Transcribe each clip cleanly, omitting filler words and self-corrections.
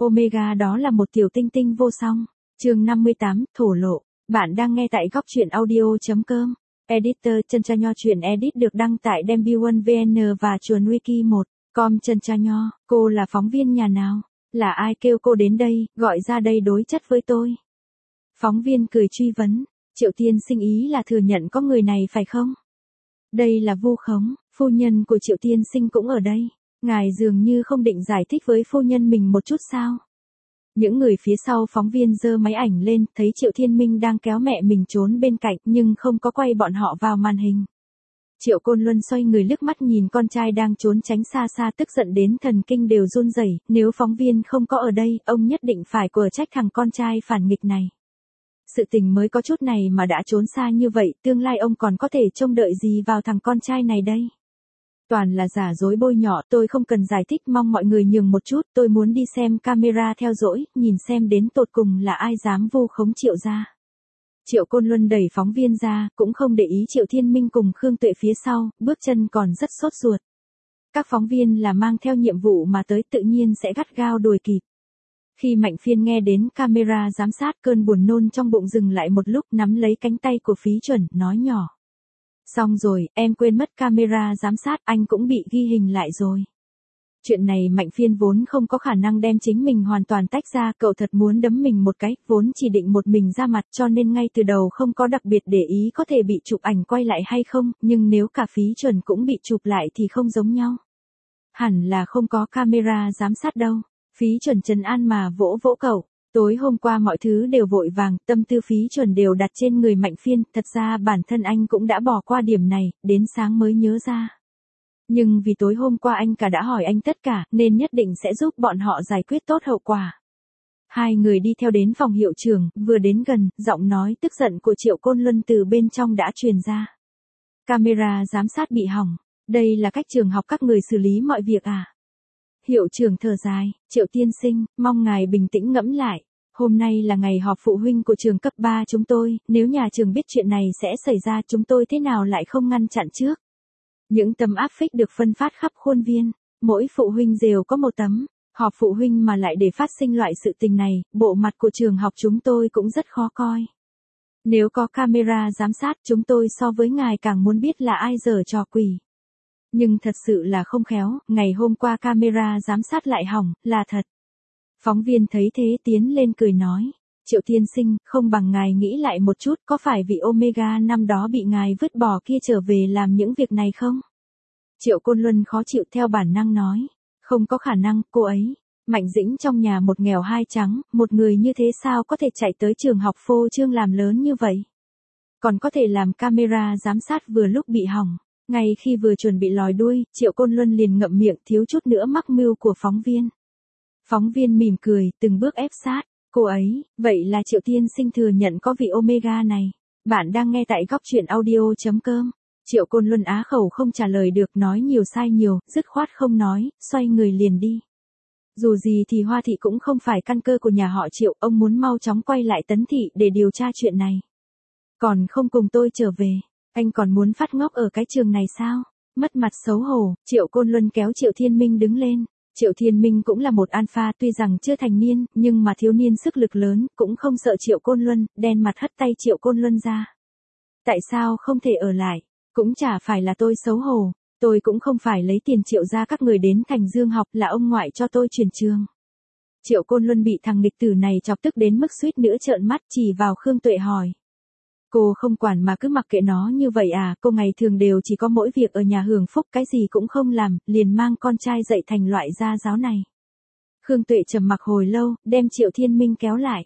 Omega đó là một tiểu tinh tinh vô song. Chương 58, thổ lộ. Bạn đang nghe tại góc truyện audio.com. Editor Chân Cha Nho. Truyện edit được đăng tại Dembut VN và chuồn wiki 1.com. Chân Cha Nho, cô là phóng viên nhà nào? Là ai kêu cô đến đây, gọi ra đây đối chất với tôi? Phóng viên cười truy vấn. Triệu tiên sinh ý là thừa nhận có người này phải không? Đây là vu khống, phu nhân của Triệu tiên sinh cũng ở đây. Ngài dường như không định giải thích với phu nhân mình một chút sao? Những người phía sau phóng viên giơ máy ảnh lên, thấy Triệu Thiên Minh đang kéo mẹ mình trốn bên cạnh nhưng không có quay bọn họ vào màn hình. Triệu Côn Luân xoay người liếc mắt nhìn con trai đang trốn tránh xa xa, tức giận đến thần kinh đều run rẩy. Nếu phóng viên không có ở đây, ông nhất định phải quở trách thằng con trai phản nghịch này. Sự tình mới có chút này mà đã trốn xa như vậy, tương lai ông còn có thể trông đợi gì vào thằng con trai này đây? Toàn là giả dối bôi nhọ, tôi không cần giải thích, mong mọi người nhường một chút, tôi muốn đi xem camera theo dõi, nhìn xem đến tột cùng là ai dám vu khống Triệu gia. Triệu Côn Luân đẩy phóng viên ra, cũng không để ý Triệu Thiên Minh cùng Khương Tuệ phía sau, bước chân còn rất sốt ruột. Các phóng viên là mang theo nhiệm vụ mà tới, tự nhiên sẽ gắt gao đuổi kịp. Khi Mạnh Phiên nghe đến camera giám sát, cơn buồn nôn trong bụng dừng lại một lúc, nắm lấy cánh tay của Phí Chuẩn, nói nhỏ. Xong rồi, em quên mất camera giám sát, anh cũng bị ghi hình lại rồi. Chuyện này Mạnh Phiên vốn không có khả năng đem chính mình hoàn toàn tách ra, cậu thật muốn đấm mình một cái, vốn chỉ định một mình ra mặt, cho nên ngay từ đầu không có đặc biệt để ý có thể bị chụp ảnh quay lại hay không, nhưng nếu cả Phí Chuẩn cũng bị chụp lại thì không giống nhau. Hẳn là không có camera giám sát đâu. Phí Chuẩn trấn an mà vỗ vỗ cậu. Tối hôm qua mọi thứ đều vội vàng, tâm tư Phí Chuẩn đều đặt trên người Mạnh Phiên, thật ra bản thân anh cũng đã bỏ qua điểm này, đến sáng mới nhớ ra. Nhưng vì tối hôm qua anh cả đã hỏi anh tất cả, nên nhất định sẽ giúp bọn họ giải quyết tốt hậu quả. Hai người đi theo đến phòng hiệu trưởng, vừa đến gần, giọng nói tức giận của Triệu Côn Luân từ bên trong đã truyền ra. Camera giám sát bị hỏng, đây là cách trường học các người xử lý mọi việc à? Hiệu trưởng thở dài, Triệu tiên sinh, mong ngài bình tĩnh ngẫm lại. Hôm nay là ngày họp phụ huynh của trường cấp 3 chúng tôi, nếu nhà trường biết chuyện này sẽ xảy ra, chúng tôi thế nào lại không ngăn chặn trước. Những tấm áp phích được phân phát khắp khuôn viên, mỗi phụ huynh đều có một tấm. Họp phụ huynh mà lại để phát sinh loại sự tình này, bộ mặt của trường học chúng tôi cũng rất khó coi. Nếu có camera giám sát, chúng tôi so với ngài càng muốn biết là ai giở trò quỷ. Nhưng thật sự là không khéo, ngày hôm qua camera giám sát lại hỏng, là thật. Phóng viên thấy thế tiến lên cười nói. Triệu tiên sinh, không bằng ngài nghĩ lại một chút, có phải vì Omega năm đó bị ngài vứt bỏ kia trở về làm những việc này không? Triệu Côn Luân khó chịu theo bản năng nói. Không có khả năng, cô ấy. Mạnh Dĩnh trong nhà một nghèo hai trắng, một người như thế sao có thể chạy tới trường học phô trương làm lớn như vậy? Còn có thể làm camera giám sát vừa lúc bị hỏng. Ngay khi vừa chuẩn bị lòi đuôi, Triệu Côn Luân liền ngậm miệng, thiếu chút nữa mắc mưu của phóng viên. Phóng viên mỉm cười, từng bước ép sát. Cô ấy, vậy là Triệu tiên sinh thừa nhận có vị Omega này. Bạn đang nghe tại góc truyện audio.com. Triệu Côn Luân á khẩu không trả lời được, nói nhiều sai nhiều, dứt khoát không nói, xoay người liền đi. Dù gì thì Hoa Thị cũng không phải căn cơ của nhà họ Triệu, ông muốn mau chóng quay lại Tấn Thị để điều tra chuyện này. Còn không cùng tôi trở về. Anh còn muốn phát ngốc ở cái trường này sao? Mất mặt xấu hổ, Triệu Côn Luân kéo Triệu Thiên Minh đứng lên. Triệu Thiên Minh cũng là một alpha, tuy rằng chưa thành niên, nhưng mà thiếu niên sức lực lớn, cũng không sợ Triệu Côn Luân, đen mặt hất tay Triệu Côn Luân ra. Tại sao không thể ở lại? Cũng chả phải là tôi xấu hổ, tôi cũng không phải lấy tiền Triệu ra các người đến Thành Dương học, là ông ngoại cho tôi chuyển trường. Triệu Côn Luân bị thằng nghịch tử này chọc tức đến mức suýt nữa trợn mắt, chỉ vào Khương Tuệ hỏi. Cô không quản mà cứ mặc kệ nó như vậy à? Cô ngày thường đều chỉ có mỗi việc ở nhà hưởng phúc, cái gì cũng không làm, liền mang con trai dạy thành loại gia giáo này. Khương Tuệ trầm mặc hồi lâu, đem Triệu Thiên Minh kéo lại.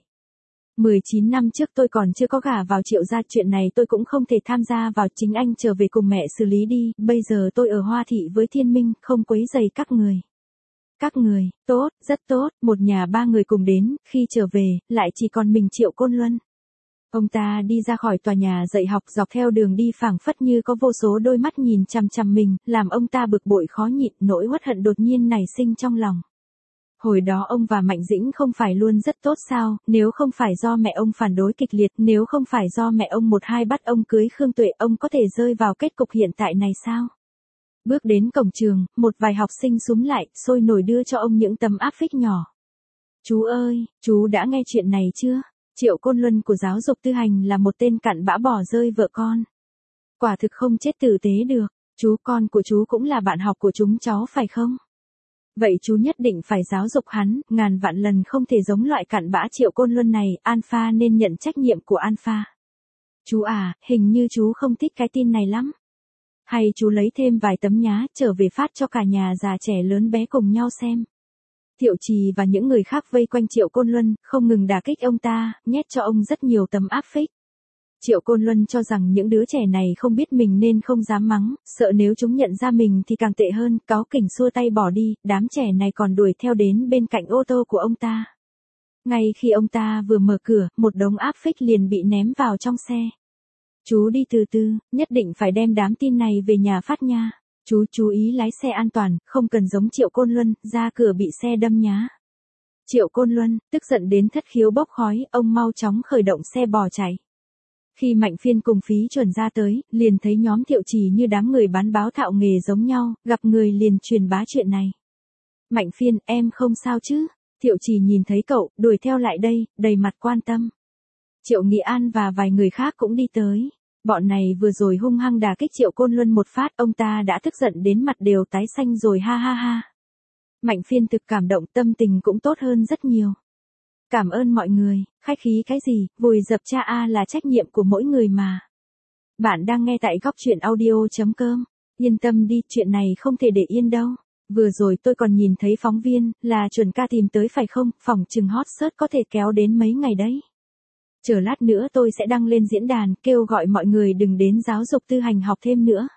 19 năm trước tôi còn chưa có gả vào Triệu gia, chuyện này tôi cũng không thể tham gia vào, chính anh trở về cùng mẹ xử lý đi, bây giờ tôi ở Hoa Thị với Thiên Minh, không quấy rầy các người. Các người, tốt, rất tốt, một nhà ba người cùng đến, khi trở về, lại chỉ còn mình Triệu Côn Luân. Ông ta đi ra khỏi tòa nhà dạy học, dọc theo đường đi phảng phất như có vô số đôi mắt nhìn chằm chằm mình, làm ông ta bực bội khó nhịn, nỗi uất hận đột nhiên nảy sinh trong lòng. Hồi đó ông và Mạnh Dĩnh không phải luôn rất tốt sao, nếu không phải do mẹ ông phản đối kịch liệt, nếu không phải do mẹ ông một hai bắt ông cưới Khương Tuệ, ông có thể rơi vào kết cục hiện tại này sao? Bước đến cổng trường, một vài học sinh xúm lại, sôi nổi đưa cho ông những tấm áp phích nhỏ. Chú ơi, chú đã nghe chuyện này chưa? Triệu Côn Luân của giáo dục tư hành là một tên cặn bã bỏ rơi vợ con. Quả thực không chết tử tế được, con của chú cũng là bạn học của chúng cháu phải không? Vậy chú nhất định phải giáo dục hắn, ngàn vạn lần không thể giống loại cặn bã Triệu Côn Luân này, Alpha nên nhận trách nhiệm của Alpha. Chú à, hình như chú không thích cái tin này lắm. Hay chú lấy thêm vài tấm nhá trở về phát cho cả nhà già trẻ lớn bé cùng nhau xem. Thiệu Trì và những người khác vây quanh Triệu Côn Luân, không ngừng đả kích ông ta, nhét cho ông rất nhiều tấm áp phích. Triệu Côn Luân cho rằng những đứa trẻ này không biết mình nên không dám mắng, sợ nếu chúng nhận ra mình thì càng tệ hơn, cáu kỉnh xua tay bỏ đi, đám trẻ này còn đuổi theo đến bên cạnh ô tô của ông ta. Ngay khi ông ta vừa mở cửa, một đống áp phích liền bị ném vào trong xe. Chú đi từ từ, nhất định phải đem đám tin này về nhà phát nha. Chú chú ý lái xe an toàn, không cần giống Triệu Côn Luân, ra cửa bị xe đâm nhá. Triệu Côn Luân, tức giận đến thất khiếu bốc khói, ông mau chóng khởi động xe bỏ chạy. Khi Mạnh Phiên cùng Phí Chuẩn ra tới, liền thấy nhóm Thiệu Trì như đám người bán báo thạo nghề giống nhau, gặp người liền truyền bá chuyện này. Mạnh Phiên, em không sao chứ? Thiệu Trì nhìn thấy cậu, đuổi theo lại đây, đầy mặt quan tâm. Triệu Nghị An và vài người khác cũng đi tới. Bọn này vừa rồi hung hăng đả kích Triệu Côn Luân một phát, ông ta đã tức giận đến mặt đều tái xanh rồi, ha ha ha. Mạnh Phiên thực cảm động, tâm tình cũng tốt hơn rất nhiều. Cảm ơn mọi người, khách khí cái gì, vùi dập cha A là trách nhiệm của mỗi người mà. Bạn đang nghe tại goctruyện.audio.com. Yên tâm đi, chuyện này không thể để yên đâu. Vừa rồi tôi còn nhìn thấy phóng viên, là Chuẩn ca tìm tới phải không, phỏng chừng hot search có thể kéo đến mấy ngày đấy. Chờ lát nữa tôi sẽ đăng lên diễn đàn, kêu gọi mọi người đừng đến giáo dục tư hành học thêm nữa.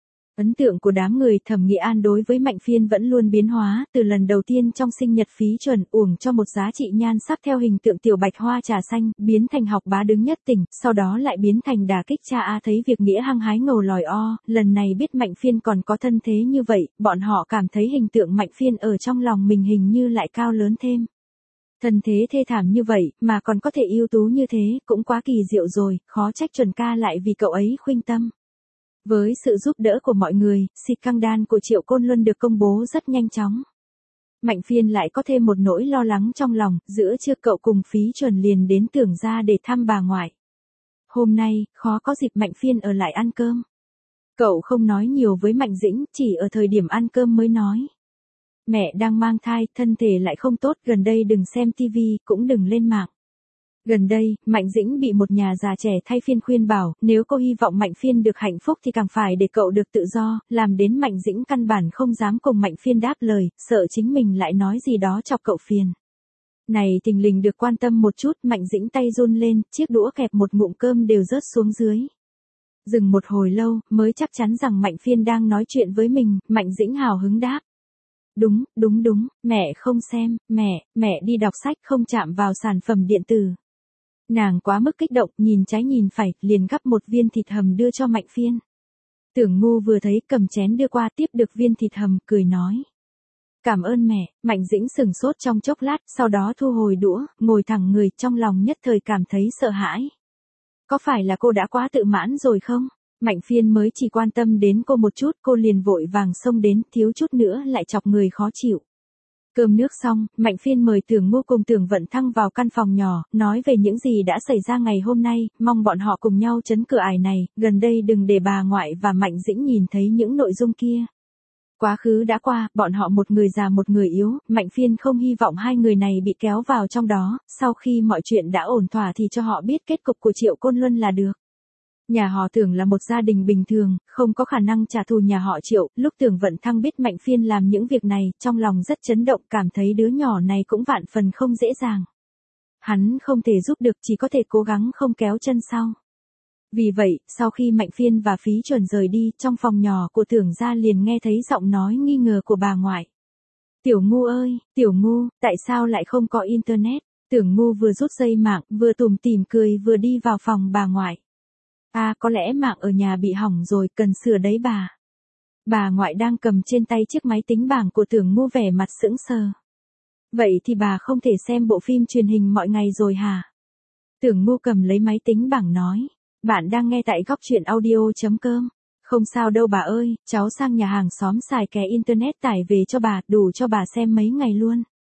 Ấn tượng của đám người Thẩm Nghị An đối với Mạnh Phiên vẫn luôn biến hóa, từ lần đầu tiên trong sinh nhật Phí Chuẩn uổng cho một giá trị nhan sắc theo hình tượng tiểu bạch hoa trà xanh, biến thành học bá đứng nhất tỉnh, sau đó lại biến thành đả kích cha A thấy việc nghĩa hăng hái ngầu lòi o, lần này biết Mạnh Phiên còn có thân thế như vậy, bọn họ cảm thấy hình tượng Mạnh Phiên ở trong lòng mình hình như lại cao lớn thêm. Thân thế thê thảm như vậy, mà còn có thể ưu tú như thế, cũng quá kỳ diệu rồi, khó trách Chuẩn ca lại vì cậu ấy khuynh tâm. Với sự giúp đỡ của mọi người, scandal của Triệu Côn Luân được công bố rất nhanh chóng. Mạnh Phiên lại có thêm một nỗi lo lắng trong lòng, giữa trưa cậu cùng Phí Chuẩn liền đến Tưởng gia để thăm bà ngoại. Hôm nay, khó có dịp Mạnh Phiên ở lại ăn cơm. Cậu không nói nhiều với Mạnh Dĩnh, chỉ ở thời điểm ăn cơm mới nói. Mẹ đang mang thai, thân thể lại không tốt, gần đây đừng xem tivi, cũng đừng lên mạng. Gần đây, Mạnh Dĩnh bị một nhà già trẻ thay phiên khuyên bảo, nếu cô hy vọng Mạnh Phiên được hạnh phúc thì càng phải để cậu được tự do, làm đến Mạnh Dĩnh căn bản không dám cùng Mạnh Phiên đáp lời, sợ chính mình lại nói gì đó chọc cậu phiền. Này thình lình được quan tâm một chút, Mạnh Dĩnh tay run lên, chiếc đũa kẹp một ngụm cơm đều rớt xuống dưới. Dừng một hồi lâu, mới chắc chắn rằng Mạnh Phiên đang nói chuyện với mình, Mạnh Dĩnh hào hứng đáp. Đúng, mẹ không xem, mẹ đi đọc sách không chạm vào sản phẩm điện tử. Nàng quá mức kích động, nhìn trái nhìn phải, liền gắp một viên thịt hầm đưa cho Mạnh Phiên. Tưởng Ngu vừa thấy cầm chén đưa qua tiếp được viên thịt hầm, cười nói. Cảm ơn mẹ, Mạnh Dĩnh sửng sốt trong chốc lát, sau đó thu hồi đũa, ngồi thẳng người, trong lòng nhất thời cảm thấy sợ hãi. Có phải là cô đã quá tự mãn rồi không? Mạnh Phiên mới chỉ quan tâm đến cô một chút, cô liền vội vàng xông đến, thiếu chút nữa lại chọc người khó chịu. Cơm nước xong, Mạnh Phiên mời Tưởng Ngu cùng Tưởng Vận Thăng vào căn phòng nhỏ, nói về những gì đã xảy ra ngày hôm nay, mong bọn họ cùng nhau trấn cửa ải này, gần đây đừng để bà ngoại và Mạnh Dĩnh nhìn thấy những nội dung kia. Quá khứ đã qua, bọn họ một người già một người yếu, Mạnh Phiên không hy vọng hai người này bị kéo vào trong đó, sau khi mọi chuyện đã ổn thỏa thì cho họ biết kết cục của Triệu Côn Luân là được. Nhà họ Tưởng là một gia đình bình thường, không có khả năng trả thù nhà họ Triệu, lúc Tưởng Vận Thăng biết Mạnh Phiên làm những việc này, trong lòng rất chấn động, cảm thấy đứa nhỏ này cũng vạn phần không dễ dàng. Hắn không thể giúp được, chỉ có thể cố gắng không kéo chân sau. Vì vậy, sau khi Mạnh Phiên và Phí Chuẩn rời đi, trong phòng nhỏ của Tưởng gia liền nghe thấy giọng nói nghi ngờ của bà ngoại. Tiểu Ngu ơi, Tiểu Ngu, tại sao lại không có internet? Tưởng Ngu vừa rút dây mạng, vừa tủm tỉm cười vừa đi vào phòng bà ngoại. À, có lẽ mạng ở nhà bị hỏng rồi, cần sửa đấy bà. Bà ngoại đang cầm trên tay chiếc máy tính bảng của Tưởng Ngu vẻ mặt sững sờ. Vậy thì bà không thể xem bộ phim truyền hình mọi ngày rồi hả? Tưởng Ngu cầm lấy máy tính bảng nói. Bạn đang nghe tại goctruyện.audio.com. Không sao đâu bà ơi, cháu sang nhà hàng xóm xài ké internet tải về cho bà, đủ cho bà xem mấy ngày luôn.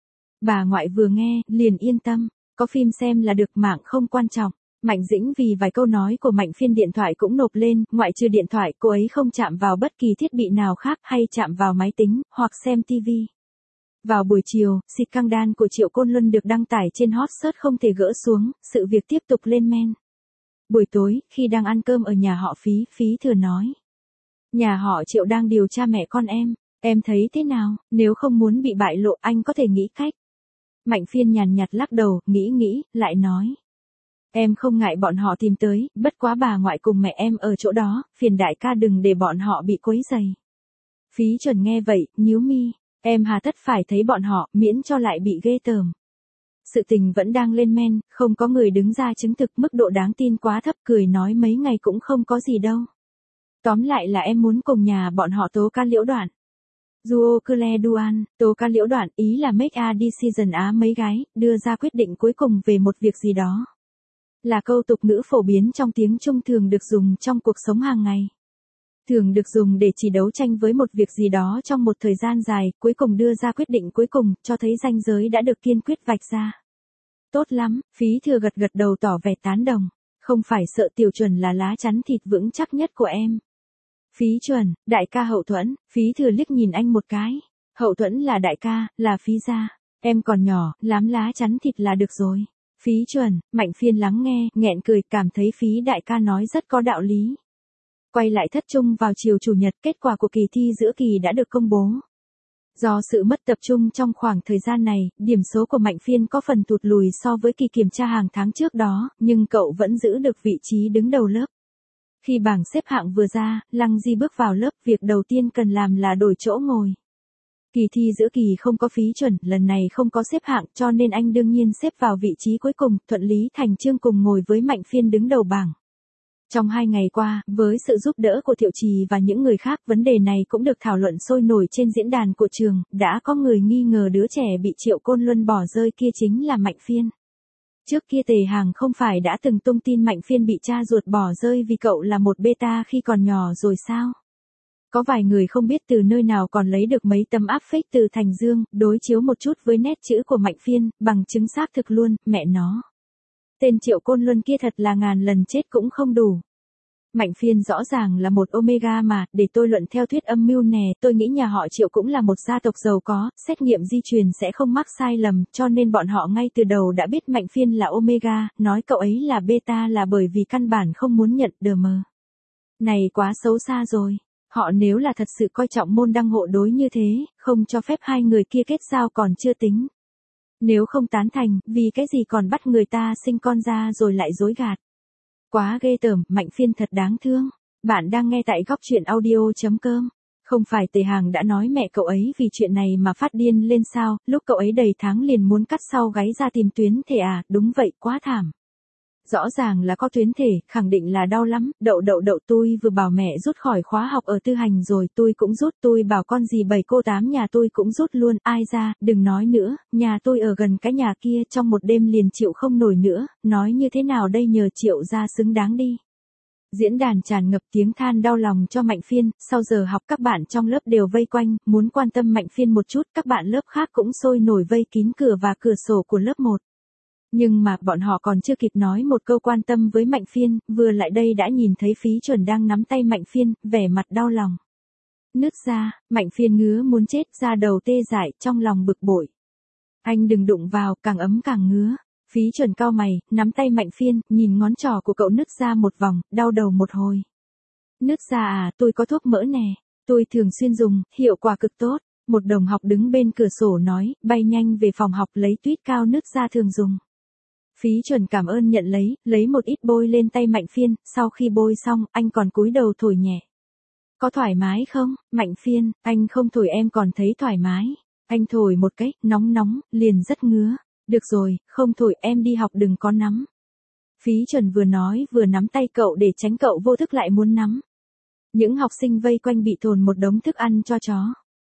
Bà ngoại vừa nghe, liền yên tâm, có phim xem là được, mạng không quan trọng. Mạnh Dĩnh vì vài câu nói của Mạnh Phiên điện thoại cũng nộp lên, ngoại trừ điện thoại cô ấy không chạm vào bất kỳ thiết bị nào khác hay chạm vào máy tính, hoặc xem TV. Vào buổi chiều, scandal của Triệu Côn Luân được đăng tải trên hot search không thể gỡ xuống, sự việc tiếp tục lên men. Buổi tối, khi đang ăn cơm ở nhà họ Phí Thừa nói. Nhà họ Triệu đang điều tra mẹ con em thấy thế nào, nếu không muốn bị bại lộ anh có thể nghĩ cách. Mạnh Phiên nhàn nhạt lắc đầu, nghĩ, lại nói. Em không ngại bọn họ tìm tới, bất quá bà ngoại cùng mẹ em ở chỗ đó, phiền đại ca đừng để bọn họ bị quấy rầy. Phí Chuẩn nghe vậy, nhíu mi, em hà tất phải thấy bọn họ, miễn cho lại bị ghê tởm. Sự tình vẫn đang lên men, không có người đứng ra chứng thực, mức độ đáng tin quá thấp, cười nói mấy ngày cũng không có gì đâu. Tóm lại là em muốn cùng nhà bọn họ tố ca Liễu Đoạn. Duo Cle Duan, tố ca Liễu Đoạn, ý là make a decision mấy gái, đưa ra quyết định cuối cùng về một việc gì đó. Là câu tục ngữ phổ biến trong tiếng Trung thường được dùng trong cuộc sống hàng ngày. Thường được dùng để chỉ đấu tranh với một việc gì đó trong một thời gian dài, cuối cùng đưa ra quyết định cuối cùng, cho thấy ranh giới đã được kiên quyết vạch ra. Tốt lắm, Phí Thừa gật đầu tỏ vẻ tán đồng. Không phải sợ Tiểu Chuẩn là lá chắn thịt vững chắc nhất của em. Phí Chuẩn, đại ca Hậu Thuẫn, Phí Thừa liếc nhìn anh một cái. Hậu Thuẫn là đại ca, là Phí gia. Em còn nhỏ, lám lá chắn thịt là được rồi. Phí Chuẩn, Mạnh Phiên lắng nghe, nghẹn cười, cảm thấy Phí đại ca nói rất có đạo lý. Quay lại thất trung vào chiều chủ nhật, kết quả của kỳ thi giữa kỳ đã được công bố. Do sự mất tập trung trong khoảng thời gian này, điểm số của Mạnh Phiên có phần tụt lùi so với kỳ kiểm tra hàng tháng trước đó, nhưng cậu vẫn giữ được vị trí đứng đầu lớp. Khi bảng xếp hạng vừa ra, Lăng Di bước vào lớp, việc đầu tiên cần làm là đổi chỗ ngồi. Kỳ thi giữa kỳ không có Phí Chuẩn, lần này không có xếp hạng, cho nên anh đương nhiên xếp vào vị trí cuối cùng, thuận lý thành chương cùng ngồi với Mạnh Phiên đứng đầu bảng. Trong 2 ngày qua, với sự giúp đỡ của Thiệu Trì và những người khác, vấn đề này cũng được thảo luận sôi nổi trên diễn đàn của trường, đã có người nghi ngờ đứa trẻ bị Triệu Côn Luân bỏ rơi kia chính là Mạnh Phiên. Trước kia Tề Hàng không phải đã từng tung tin Mạnh Phiên bị cha ruột bỏ rơi vì cậu là một beta khi còn nhỏ rồi sao? Có vài người không biết từ nơi nào còn lấy được mấy tấm áp phích từ Thành Dương, đối chiếu một chút với nét chữ của Mạnh Phiên, bằng chứng xác thực luôn, mẹ nó. Tên Triệu Côn Luân kia thật là ngàn lần chết cũng không đủ. Mạnh Phiên rõ ràng là một omega mà, để tôi luận theo thuyết âm mưu nè, tôi nghĩ nhà họ Triệu cũng là một gia tộc giàu có, xét nghiệm di truyền sẽ không mắc sai lầm, cho nên bọn họ ngay từ đầu đã biết Mạnh Phiên là omega, nói cậu ấy là beta là bởi vì căn bản không muốn nhận đờ mờ. Này quá xấu xa rồi. Họ nếu là thật sự coi trọng môn đăng hộ đối như thế, không cho phép hai người kia kết giao còn chưa tính. Nếu không tán thành, vì cái gì còn bắt người ta sinh con ra rồi lại dối gạt. Quá ghê tởm, Mạnh Phiên thật đáng thương. Bạn đang nghe tại góc truyện audio.com. Không phải Tề Hàng đã nói mẹ cậu ấy vì chuyện này mà phát điên lên sao, lúc cậu ấy đầy tháng liền muốn cắt sau gáy ra tìm tuyến thể à, đúng vậy, quá thảm. Rõ ràng là có tuyến thể, khẳng định là đau lắm, đậu tôi vừa bảo mẹ rút khỏi khóa học ở tư hành rồi, tôi cũng rút, tôi bảo con gì 7 cô 8 nhà tôi cũng rút luôn, ai ra, đừng nói nữa, nhà tôi ở gần cái nhà kia trong một đêm liền chịu không nổi nữa, nói như thế nào đây nhờ Triệu ra xứng đáng đi. Diễn đàn tràn ngập tiếng than đau lòng cho Mạnh Phiên, sau giờ học các bạn trong lớp đều vây quanh, muốn quan tâm Mạnh Phiên một chút, các bạn lớp khác cũng sôi nổi vây kín cửa và cửa sổ của lớp 1. Nhưng mà bọn họ còn chưa kịp nói một câu quan tâm với Mạnh Phiên, vừa lại đây đã nhìn thấy Phí Chuẩn đang nắm tay Mạnh Phiên, vẻ mặt đau lòng. Nứt ra, Mạnh Phiên ngứa muốn chết, da đầu tê dại, trong lòng bực bội. Anh đừng đụng vào, càng ấm càng ngứa. Phí Chuẩn cau mày, nắm tay Mạnh Phiên, nhìn ngón trỏ của cậu nứt ra một vòng, đau đầu một hồi. Nứt ra à, tôi có thuốc mỡ nè, tôi thường xuyên dùng, hiệu quả cực tốt. Một đồng học đứng bên cửa sổ nói, bay nhanh về phòng học lấy tuyết cao nứt ra thường dùng. Phí Chuẩn cảm ơn nhận lấy một ít bôi lên tay Mạnh Phiên, sau khi bôi xong, anh còn cúi đầu thổi nhẹ. Có thoải mái không, Mạnh Phiên, anh không thổi em còn thấy thoải mái. Anh thổi một cái, nóng, liền rất ngứa. Được rồi, không thổi em đi học đừng có nắm. Phí Chuẩn vừa nói vừa nắm tay cậu để tránh cậu vô thức lại muốn nắm. Những học sinh vây quanh bị thồn một đống thức ăn cho chó.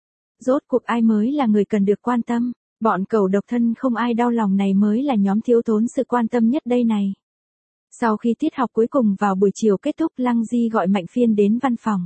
Rốt cuộc ai mới là người cần được quan tâm. Bọn cẩu độc thân không ai đau lòng này mới là nhóm thiếu thốn sự quan tâm nhất đây này. Sau khi tiết học cuối cùng vào buổi chiều kết thúc, Lăng Di gọi Mạnh Phiên đến văn phòng.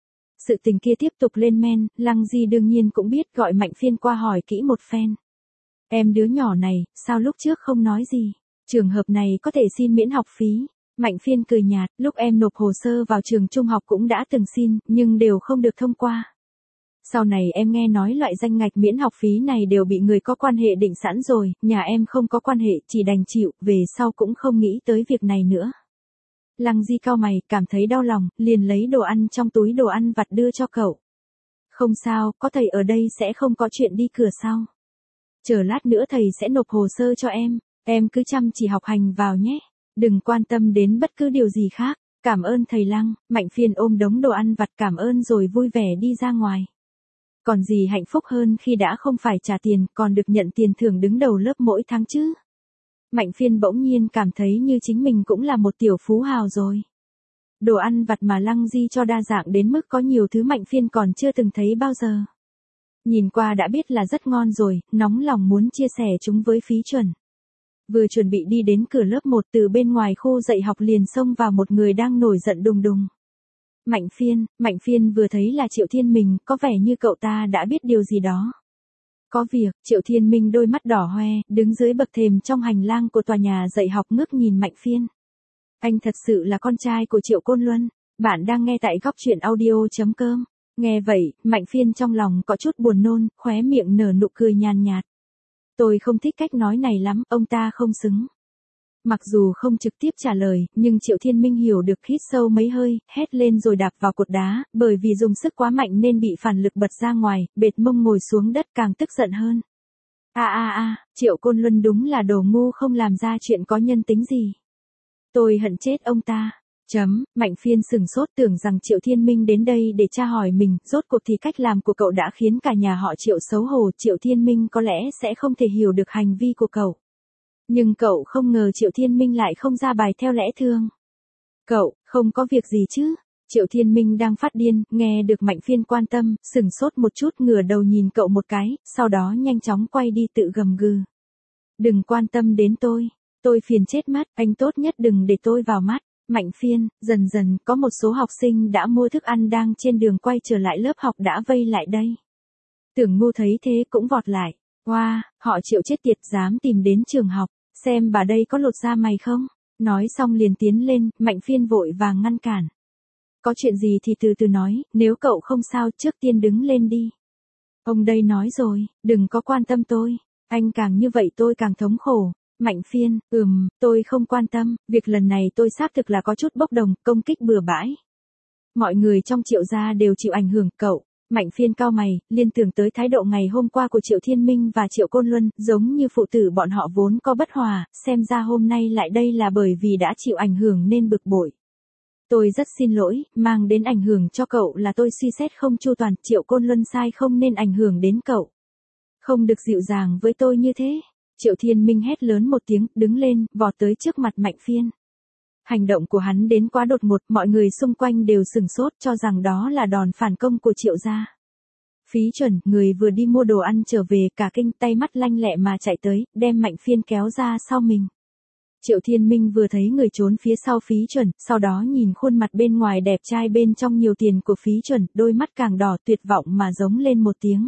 Sự tình kia tiếp tục lên men, Lăng Di đương nhiên cũng biết, gọi Mạnh Phiên qua hỏi kỹ một phen. Em đứa nhỏ này, sao lúc trước không nói gì? Trường hợp này có thể xin miễn học phí. Mạnh Phiên cười nhạt, lúc em nộp hồ sơ vào trường trung học cũng đã từng xin, nhưng đều không được thông qua. Sau này em nghe nói loại danh ngạch miễn học phí này đều bị người có quan hệ định sẵn rồi, nhà em không có quan hệ, chỉ đành chịu, về sau cũng không nghĩ tới việc này nữa. Lăng Di cau mày, cảm thấy đau lòng, liền lấy đồ ăn trong túi đồ ăn vặt đưa cho cậu. Không sao, có thầy ở đây sẽ không có chuyện đi cửa sau. Chờ lát nữa thầy sẽ nộp hồ sơ cho em cứ chăm chỉ học hành vào nhé. Đừng quan tâm đến bất cứ điều gì khác. Cảm ơn thầy Lăng. Mạnh Phiên ôm đống đồ ăn vặt cảm ơn rồi vui vẻ đi ra ngoài. Còn gì hạnh phúc hơn khi đã không phải trả tiền, còn được nhận tiền thưởng đứng đầu lớp mỗi tháng chứ. Mạnh Phiên bỗng nhiên cảm thấy như chính mình cũng là một tiểu phú hào rồi. Đồ ăn vặt mà Lăng Di cho đa dạng đến mức có nhiều thứ Mạnh Phiên còn chưa từng thấy bao giờ. Nhìn qua đã biết là rất ngon rồi, nóng lòng muốn chia sẻ chúng với Phí Chuẩn. Vừa chuẩn bị đi đến cửa lớp 1 từ bên ngoài khu dạy học liền xông vào một người đang nổi giận đùng đùng. Mạnh Phiên vừa thấy là Triệu Thiên Minh, có vẻ như cậu ta đã biết điều gì đó. Có việc, Triệu Thiên Minh đôi mắt đỏ hoe, đứng dưới bậc thềm trong hành lang của tòa nhà dạy học ngước nhìn Mạnh Phiên. Anh thật sự là con trai của Triệu Côn Luân. Bạn đang nghe tại góc truyện audio.com. Nghe vậy, Mạnh Phiên trong lòng có chút buồn nôn, khóe miệng nở nụ cười nhàn nhạt. Tôi không thích cách nói này lắm, ông ta không xứng. Mặc dù không trực tiếp trả lời, nhưng Triệu Thiên Minh hiểu được, hít sâu mấy hơi, hét lên rồi đạp vào cột đá, bởi vì dùng sức quá mạnh nên bị phản lực bật ra ngoài, bệt mông ngồi xuống đất càng tức giận hơn. Triệu Côn Luân đúng là đồ ngu không làm ra chuyện có nhân tính gì. Tôi hận chết ông ta. Mạnh Phiên sừng sốt tưởng rằng Triệu Thiên Minh đến đây để tra hỏi mình, rốt cuộc thì cách làm của cậu đã khiến cả nhà họ Triệu xấu hổ, Triệu Thiên Minh có lẽ sẽ không thể hiểu được hành vi của cậu. Nhưng cậu không ngờ Triệu Thiên Minh lại không ra bài theo lẽ thường. Cậu, không có việc gì chứ? Triệu Thiên Minh đang phát điên, nghe được Mạnh Phiên quan tâm, sừng sốt một chút ngửa đầu nhìn cậu một cái, sau đó nhanh chóng quay đi tự gầm gừ. Đừng quan tâm đến tôi phiền chết mất, anh tốt nhất đừng để tôi vào mắt. Mạnh Phiên, dần dần, có một số học sinh đã mua thức ăn đang trên đường quay trở lại lớp học đã vây lại đây. Tưởng Ngu thấy thế cũng vọt lại. Wow, họ Triệu chết tiệt dám tìm đến trường học, xem bà đây có lột da mày không? Nói xong liền tiến lên, Mạnh Phiên vội vàng ngăn cản. Có chuyện gì thì từ từ nói, nếu cậu không sao trước tiên đứng lên đi. Ông đây nói rồi, đừng có quan tâm tôi, anh càng như vậy tôi càng thống khổ. Mạnh Phiên, tôi không quan tâm, việc lần này tôi xác thực là có chút bốc đồng, công kích bừa bãi. Mọi người trong Triệu gia đều chịu ảnh hưởng, cậu. Mạnh Phiên cau mày, liên tưởng tới thái độ ngày hôm qua của Triệu Thiên Minh và Triệu Côn Luân, giống như phụ tử bọn họ vốn có bất hòa, xem ra hôm nay lại đây là bởi vì đã chịu ảnh hưởng nên bực bội. Tôi rất xin lỗi, mang đến ảnh hưởng cho cậu là tôi suy xét không chu toàn, Triệu Côn Luân sai không nên ảnh hưởng đến cậu. Không được dịu dàng với tôi như thế. Triệu Thiên Minh hét lớn một tiếng, đứng lên, vọt tới trước mặt Mạnh Phiên. Hành động của hắn đến quá đột ngột, mọi người xung quanh đều sừng sốt cho rằng đó là đòn phản công của Triệu gia. Phí Chuẩn, người vừa đi mua đồ ăn trở về, cả kinh, tay mắt lanh lẹ mà chạy tới, đem Mạnh Phiên kéo ra sau mình. Triệu Thiên Minh vừa thấy người trốn phía sau Phí Chuẩn, sau đó nhìn khuôn mặt bên ngoài đẹp trai bên trong nhiều tiền của Phí Chuẩn, đôi mắt càng đỏ, tuyệt vọng mà giống lên một tiếng.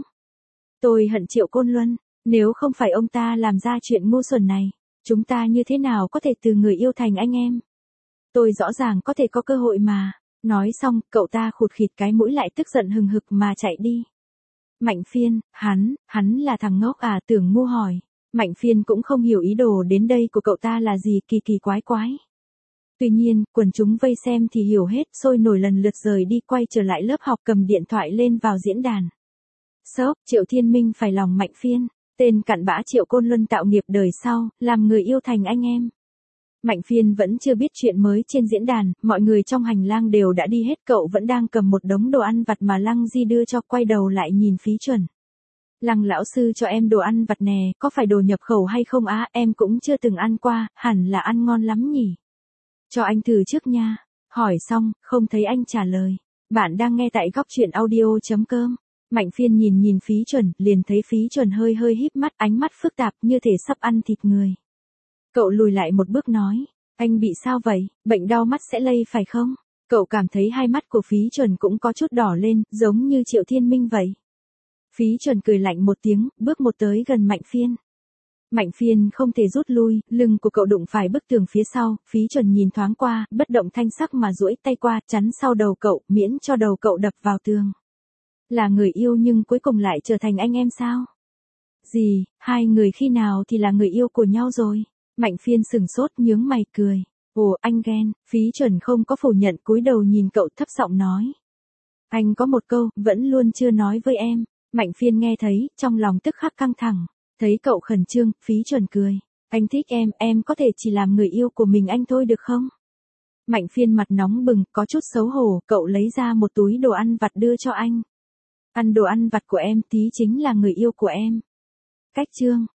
Tôi hận Triệu Côn Luân. Nếu không phải ông ta làm ra chuyện ngu xuẩn này, chúng ta như thế nào có thể từ người yêu thành anh em? Tôi rõ ràng có thể có cơ hội mà. Nói xong, cậu ta khụt khịt cái mũi lại tức giận hừng hực mà chạy đi. Mạnh Phiên, hắn là thằng ngốc à? Tưởng Ngu hỏi. Mạnh Phiên cũng không hiểu ý đồ đến đây của cậu ta là gì, kỳ kỳ quái quái. Tuy nhiên, quần chúng vây xem thì hiểu hết, sôi nổi lần lượt rời đi, quay trở lại lớp học cầm điện thoại lên vào diễn đàn. Sốc, Triệu Thiên Minh phải lòng Mạnh Phiên. Tên cặn bã Triệu Côn Luân tạo nghiệp đời sau, làm người yêu thành anh em. Mạnh Phiên vẫn chưa biết chuyện mới trên diễn đàn, mọi người trong hành lang đều đã đi hết, cậu vẫn đang cầm một đống đồ ăn vặt mà Lăng Di đưa cho, quay đầu lại nhìn Phí Chuẩn. Lăng lão sư cho em đồ ăn vặt nè, có phải đồ nhập khẩu hay không á? Em cũng chưa từng ăn qua, hẳn là ăn ngon lắm nhỉ. Cho anh thử trước nha. Hỏi xong, không thấy anh trả lời. Bạn đang nghe tại góc truyện audio.com. Mạnh Phiên nhìn Phí Chuẩn, liền thấy Phí Chuẩn hơi híp mắt, ánh mắt phức tạp như thể sắp ăn thịt người. Cậu lùi lại một bước nói, anh bị sao vậy, bệnh đau mắt sẽ lây phải không? Cậu cảm thấy hai mắt của Phí Chuẩn cũng có chút đỏ lên, giống như Triệu Thiên Minh vậy. Phí Chuẩn cười lạnh một tiếng, bước một tới gần Mạnh Phiên. Mạnh Phiên không thể rút lui, lưng của cậu đụng phải bức tường phía sau, Phí Chuẩn nhìn thoáng qua, bất động thanh sắc mà duỗi tay qua, chắn sau đầu cậu, miễn cho đầu cậu đập vào tường. Là người yêu nhưng cuối cùng lại trở thành anh em sao? Gì, hai người khi nào thì là người yêu của nhau rồi? Mạnh Phiên sừng sốt nhướng mày cười. Ồ, anh ghen, Phí Chuẩn không có phủ nhận, cúi đầu nhìn cậu thấp giọng nói. Anh có một câu, vẫn luôn chưa nói với em. Mạnh Phiên nghe thấy, trong lòng tức khắc căng thẳng. Thấy cậu khẩn trương, Phí Chuẩn cười. Anh thích em có thể chỉ làm người yêu của mình anh thôi được không? Mạnh Phiên mặt nóng bừng, có chút xấu hổ, cậu lấy ra một túi đồ ăn vặt đưa cho anh. Ăn đồ ăn vặt của em tí chính là người yêu của em. Cách chương